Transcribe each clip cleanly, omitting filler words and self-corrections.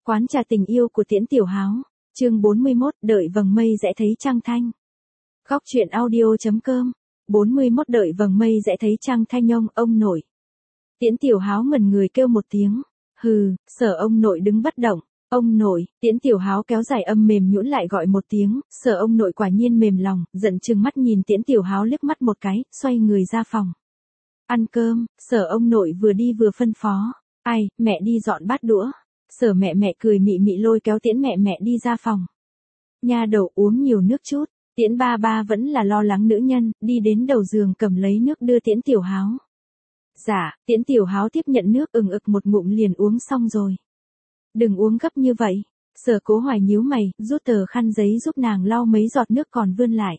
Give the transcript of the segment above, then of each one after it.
Quán trà tình yêu của Tiễn Tiểu Háo, chương 41, đợi vầng mây rẽ thấy trăng thanh. Góc truyện audio.com, 41 đợi vầng mây rẽ thấy trăng thanh ông nội. Tiễn Tiểu Háo ngẩn người kêu một tiếng, hừ, Sở ông nội đứng bất động, ông nội. Tiễn Tiểu Háo kéo dài âm mềm nhũn lại gọi một tiếng, Sở ông nội quả nhiên mềm lòng, giận trừng mắt nhìn Tiễn Tiểu Háo liếc mắt một cái, xoay người ra phòng. Ăn cơm. Sở ông nội vừa đi vừa phân phó, ai, mẹ đi dọn bát đũa. Sở mẹ cười mị mị lôi kéo Tiễn mẹ đi ra phòng. Nha đầu uống nhiều nước chút. Tiễn ba vẫn là lo lắng nữ nhân, đi đến đầu giường cầm lấy nước đưa Tiễn Tiểu Háo. Dạ. Tiễn Tiểu Háo tiếp nhận nước ực một ngụm liền uống xong rồi. Đừng uống gấp như vậy. Sở Cố Hoài nhíu mày, rút tờ khăn giấy giúp nàng lau mấy giọt nước còn vươn lại.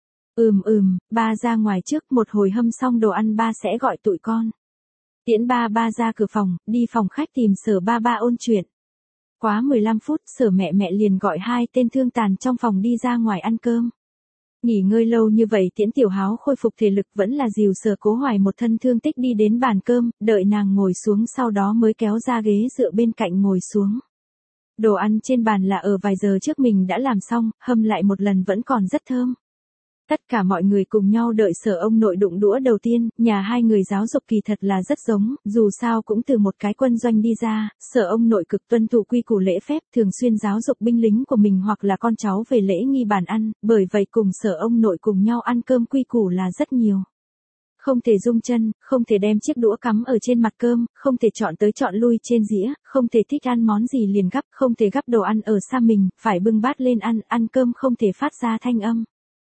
Ba ra ngoài trước, một hồi hâm xong đồ ăn ba sẽ gọi tụi con. Tiễn ba ra cửa phòng, đi phòng khách tìm Sở ba ôn chuyện. Quá 15 phút, Sở mẹ liền gọi hai tên thương tàn trong phòng đi ra ngoài ăn cơm. Nghỉ ngơi lâu như vậy Tiễn Tiểu Háo khôi phục thể lực vẫn là dìu Sở Cố Hoài một thân thương tích đi đến bàn cơm, đợi nàng ngồi xuống sau đó mới kéo ra ghế dựa bên cạnh ngồi xuống. Đồ ăn trên bàn là ở vài giờ trước mình đã làm xong, hâm lại một lần vẫn còn rất thơm. Tất cả mọi người cùng nhau đợi Sở ông nội đụng đũa đầu tiên, nhà hai người giáo dục kỳ thật là rất giống, dù sao cũng từ một cái quân doanh đi ra, Sở ông nội cực tuân thủ quy củ lễ phép, thường xuyên giáo dục binh lính của mình hoặc là con cháu về lễ nghi bàn ăn, bởi vậy cùng Sở ông nội cùng nhau ăn cơm quy củ là rất nhiều. Không thể rung chân, không thể đem chiếc đũa cắm ở trên mặt cơm, không thể chọn tới chọn lui trên dĩa, không thể thích ăn món gì liền gắp, không thể gắp đồ ăn ở xa mình, phải bưng bát lên ăn cơm không thể phát ra thanh âm.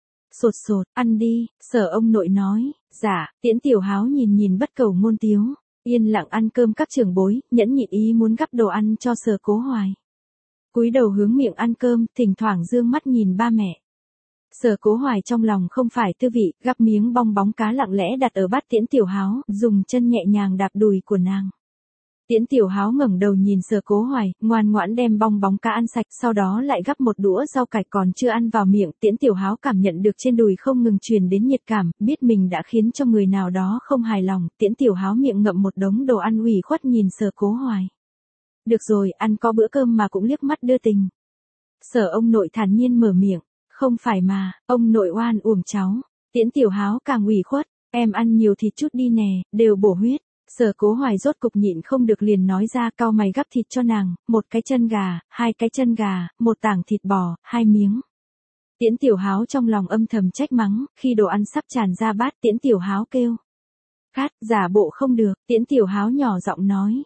Sột, ăn đi. Sở ông nội nói. Dạ. Tiễn Tiểu Háo nhìn bất cầu ngôn tiếu, yên lặng ăn cơm các trưởng bối, nhẫn nhịn ý muốn gắp đồ ăn cho Sở Cố Hoài. Cúi đầu hướng miệng ăn cơm, thỉnh thoảng dương mắt nhìn ba mẹ. Sở Cố Hoài trong lòng không phải tư vị, gắp miếng bong bóng cá lặng lẽ đặt ở bát Tiễn Tiểu Háo, dùng chân nhẹ nhàng đạp đùi của nàng. Tiễn Tiểu Háo ngẩng đầu nhìn Sở Cố Hoài, ngoan ngoãn đem bong bóng cá ăn sạch, sau đó lại gắp một đũa rau cải còn chưa ăn vào miệng. Tiễn Tiểu Háo cảm nhận được trên đùi không ngừng truyền đến nhiệt cảm, biết mình đã khiến cho người nào đó không hài lòng. Tiễn Tiểu Háo miệng ngậm một đống đồ ăn ủy khuất nhìn Sở Cố Hoài. Được rồi, ăn có bữa cơm mà cũng liếc mắt đưa tình. Sở ông nội thản nhiên mở miệng, không phải mà, ông nội oan uổng cháu. Tiễn Tiểu Háo càng ủy khuất, em ăn nhiều thịt chút đi nè, đều bổ huyết. Sở Cố Hoài rốt cục nhịn không được liền nói ra, cau mày gắp thịt cho nàng, một cái chân gà, hai cái chân gà, một tảng thịt bò, hai miếng. Tiễn Tiểu Háo trong lòng âm thầm trách mắng, khi đồ ăn sắp tràn ra bát Tiễn Tiểu Háo kêu. Cát, giả bộ không được. Tiễn Tiểu Háo nhỏ giọng nói.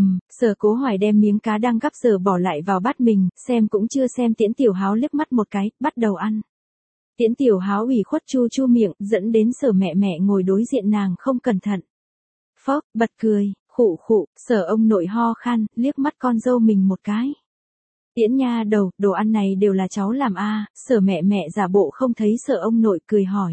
Sở Cố Hoài đem miếng cá đang gắp giờ bỏ lại vào bát mình, xem cũng chưa xem Tiễn Tiểu Háo liếc mắt một cái, bắt đầu ăn. Tiễn Tiểu Háo ủy khuất chu miệng, dẫn đến Sở mẹ ngồi đối diện nàng không cẩn thận. Phốc, bật cười, khụ, Sở ông nội ho khan, liếc mắt con dâu mình một cái. Tiễn nha đầu, đồ ăn này đều là cháu làm a. Sở mẹ giả bộ không thấy Sở ông nội cười hỏi.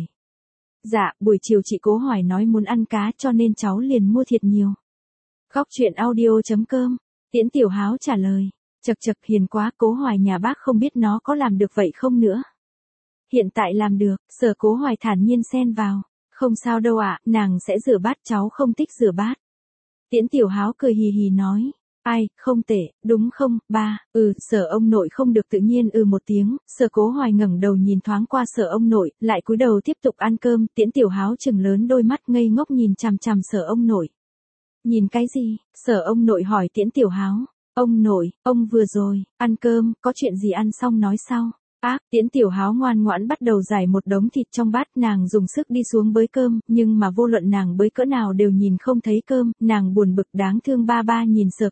Dạ, buổi chiều chị Cố Hoài nói muốn ăn cá cho nên cháu liền mua thiệt nhiều. Góc truyện audio.com, Tiễn Tiểu Háo trả lời. Chật hiền quá, Cố Hoài nhà bác không biết nó có làm được vậy không nữa. Hiện tại làm được. Sở Cố Hoài thản nhiên xen vào. Không sao đâu ạ, nàng sẽ rửa bát, cháu không thích rửa bát. Tiễn Tiểu Háo cười hì hì nói. Ai, không tệ, đúng không, ba. Sở ông nội không được tự nhiên một tiếng. Sở Cố Hoài ngẩng đầu nhìn thoáng qua Sở ông nội, lại cúi đầu tiếp tục ăn cơm. Tiễn Tiểu Háo trừng lớn đôi mắt ngây ngốc nhìn chằm Sở ông nội. Nhìn cái gì? Sở ông nội hỏi Tiễn Tiểu Háo. Ông nội, ông vừa rồi, ăn cơm, có chuyện gì ăn xong nói sau. Tiễn Tiểu Háo ngoan ngoãn bắt đầu giải một đống thịt trong bát, nàng dùng sức đi xuống bới cơm, nhưng mà vô luận nàng bới cỡ nào đều nhìn không thấy cơm, nàng buồn bực đáng thương ba nhìn Sở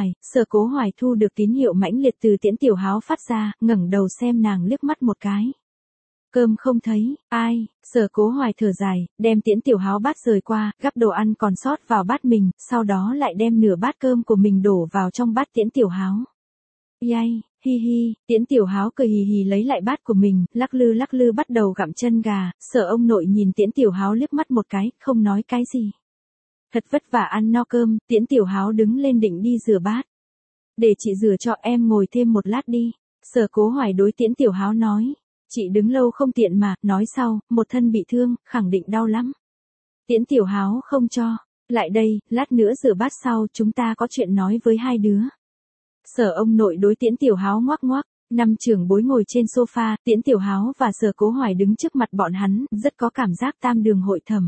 Cố Hoài thu được tín hiệu mãnh liệt từ Tiễn Tiểu Háo phát ra, ngẩng đầu xem nàng liếc mắt một cái. Cơm không thấy, ai. Sở Cố Hoài thở dài, đem Tiễn Tiểu Háo bát rời qua, gắp đồ ăn còn sót vào bát mình, sau đó lại đem nửa bát cơm của mình đổ vào trong bát Tiễn Tiểu Háo. Yay, hi, Tiễn Tiểu Háo cười hì hì lấy lại bát của mình, lắc lư bắt đầu gặm chân gà. Sở ông nội nhìn Tiễn Tiểu Háo liếc mắt một cái, không nói cái gì. Thật vất vả ăn no cơm, Tiễn Tiểu Háo đứng lên định đi rửa bát. Để chị rửa cho em, ngồi thêm một lát đi. Sở Cố Hoài đối Tiễn Tiểu Háo nói. Chị đứng lâu không tiện mà, nói sau, một thân bị thương, khẳng định đau lắm. Tiễn Tiểu Háo không cho. Lại đây, lát nữa rửa bát sau, chúng ta có chuyện nói với hai đứa. Sở ông nội đối Tiễn Tiểu Háo ngoắc ngoắc, năm trưởng bối ngồi trên sofa, Tiễn Tiểu Háo và Sở Cố Hoài đứng trước mặt bọn hắn, rất có cảm giác tam đường hội thẩm.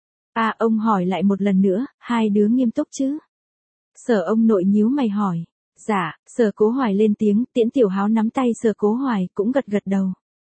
Ông hỏi lại một lần nữa, hai đứa nghiêm túc chứ? Sở ông nội nhíu mày hỏi. Dạ, Sở Cố Hoài lên tiếng, Tiễn Tiểu Háo nắm tay Sở Cố Hoài, cũng gật gật đầu.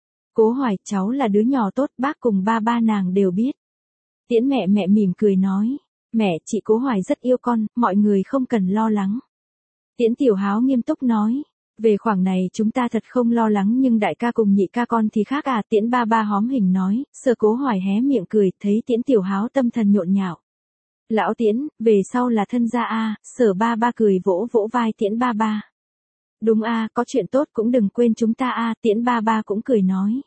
Cố Hoài, cháu là đứa nhỏ tốt, bác cùng ba nàng đều biết. Tiễn mẹ mỉm cười nói. Mẹ, chị Cố Hoài rất yêu con, mọi người không cần lo lắng. Tiễn Tiểu Háo nghiêm túc nói. Về khoảng này chúng ta thật không lo lắng nhưng đại ca cùng nhị ca con thì khác à. Tiễn ba hóm hình nói. Sở Cố Hoài hé miệng cười, thấy Tiễn Tiểu Háo tâm thần nhộn nhạo. Lão Tiễn, về sau là thân gia a. Sở ba cười vỗ vai Tiễn ba. Đúng a, có chuyện tốt cũng đừng quên chúng ta a. Tiễn ba cũng cười nói.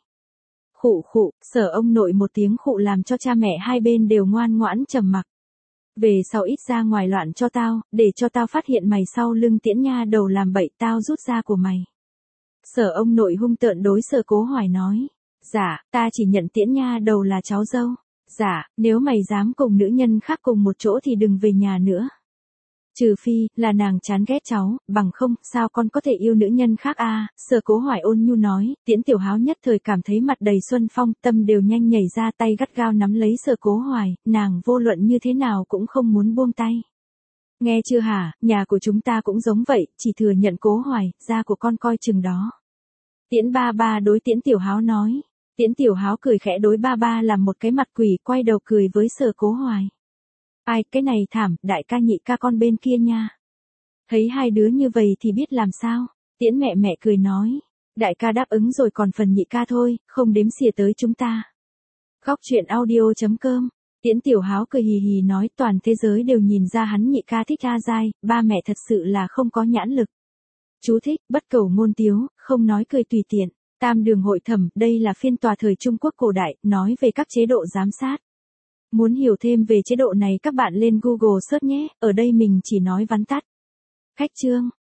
Khụ, Sở ông nội một tiếng khụ làm cho cha mẹ hai bên đều ngoan ngoãn trầm mặc. Về sau ít ra ngoài loạn cho tao, để cho tao phát hiện mày sau lưng Tiễn nha đầu làm bậy, tao rút ra của mày. Sở ông nội hung tợn đối Sở Cố Hoài nói. Dạ, ta chỉ nhận Tiễn nha đầu là cháu dâu. Dạ, nếu mày dám cùng nữ nhân khác cùng một chỗ thì đừng về nhà nữa. Trừ phi, là nàng chán ghét cháu, bằng không, sao con có thể yêu nữ nhân khác a? Sở Cố Hoài ôn nhu nói. Tiễn Tiểu Háo nhất thời cảm thấy mặt đầy xuân phong, tâm đều nhanh nhảy ra, tay gắt gao nắm lấy Sở Cố Hoài, nàng vô luận như thế nào cũng không muốn buông tay. Nghe chưa hả, nhà của chúng ta cũng giống vậy, chỉ thừa nhận Cố Hoài, da của con coi chừng đó. Tiễn ba đối Tiễn Tiểu Háo nói. Tiễn Tiểu Háo cười khẽ đối ba làm một cái mặt quỷ, quay đầu cười với Sở Cố Hoài. Ai, cái này thảm, đại ca nhị ca con bên kia nha. Thấy hai đứa như vậy thì biết làm sao. Tiễn mẹ cười nói. Đại ca đáp ứng rồi còn phần nhị ca thôi, không đếm xỉa tới chúng ta. Khóc chuyện audio.com. Tiễn Tiểu Háo cười hì hì nói toàn thế giới đều nhìn ra hắn nhị ca thích A Giai, ba mẹ thật sự là không có nhãn lực. Chú thích, bất cầu ngôn tiếu, không nói cười tùy tiện. Tam đường hội thẩm, đây là phiên tòa thời Trung Quốc cổ đại, nói về các chế độ giám sát. Muốn hiểu thêm về chế độ này các bạn lên Google search nhé, ở đây mình chỉ nói vắn tắt. Khách chương.